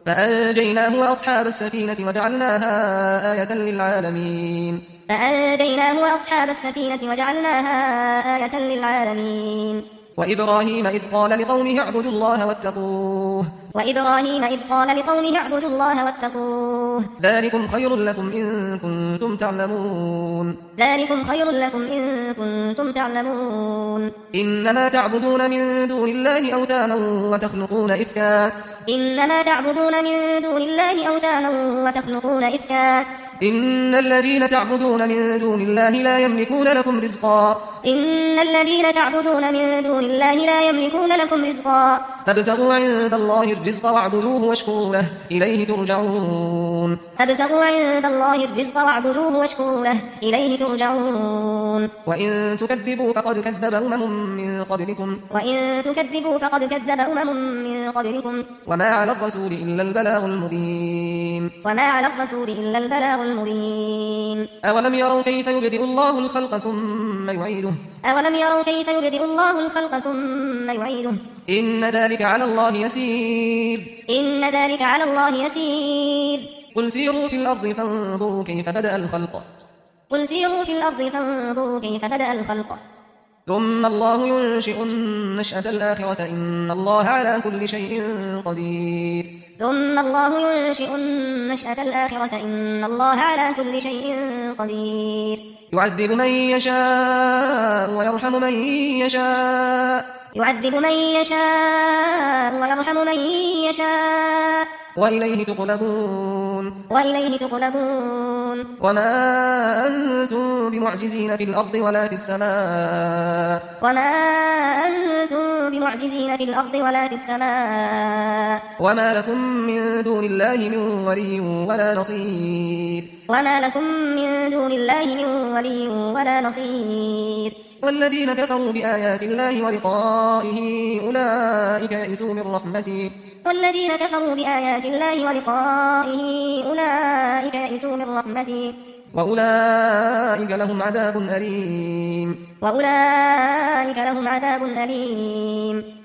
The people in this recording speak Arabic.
فأنجيناه وأصحاب السفينة وجعلناها آية للعالمين. فأنجيناه وأصحاب السفينة وجعلناها آية للعالمين. وإبراهيم إذ قال لقومه اعبدوا الله واتقوه. وإبراهيم إذ قال لقومه اعبدوا الله واتقوه. ذلكم خير لكم إن كنتم تعلمون. ذلكم خير لكم إن كنتم تعلمون. إنما تعبدون من دون الله أوثانا وتخلقون إفكا. إنما تعبدون من دون الله أوثانا وتخلقون إفكا. إن الذين تعبدون من دون الله لا يملكون لكم رزقا. إن الذين تعبدون من دون الله لا يملكون لكم رزقا. فابتغوا عند الله الرزق واعبدوه واشكروا له إليه ترجعون. فابتغوا عند الله الرزق واعبدوه واشكروا له إليه ترجعون. وإن تكذبوا فقد كذب من قبلكم. وإن تكذبوا فقد كذب من قبلكم. وما على الرسول إلا البلاغ المبين. وما على الرسول إلا البلاغ المبين. أولم يروا كيف يبدئ الله الخلق ثم يعيده. أولم يروا كيف يبدئ الله الخلق ثم يعيده. إن ذلك على الله يسير. إن ذلك على الله يسير. قل سيروا في الأرض فانظروا كيف بدأ الخلق. قل سيروا في الأرض فانظروا كيف بدأ الخلق. ثم الله ينشئ النشأة الآخرة إن الله على كل شيء قدير. ثم الله ينشئ النشأة الآخرة إن الله على كل شيء قدير. يعذب من يشاء ويرحم من يشاء. يعذب من يشاء ويرحم من يشاء. وإليه تقلبون. وإليه تقلبون. وما أنتم بمعجزين في الأرض ولا في السماء. وما أنتم بمعجزين في الأرض ولا في السماء. وما لكم من دون الله من ولي ولا نصير. وما لكم من دون الله من ولي ولا نصير. والذين كفروا بآيات الله ولقائه أولئك يئسوا من رحمته. والذين كفروا بآيات الله ولقائه أولئك يئسوا من رحمته. وأولئك لهم عذاب أليم. وأولئك لهم عذاب أليم.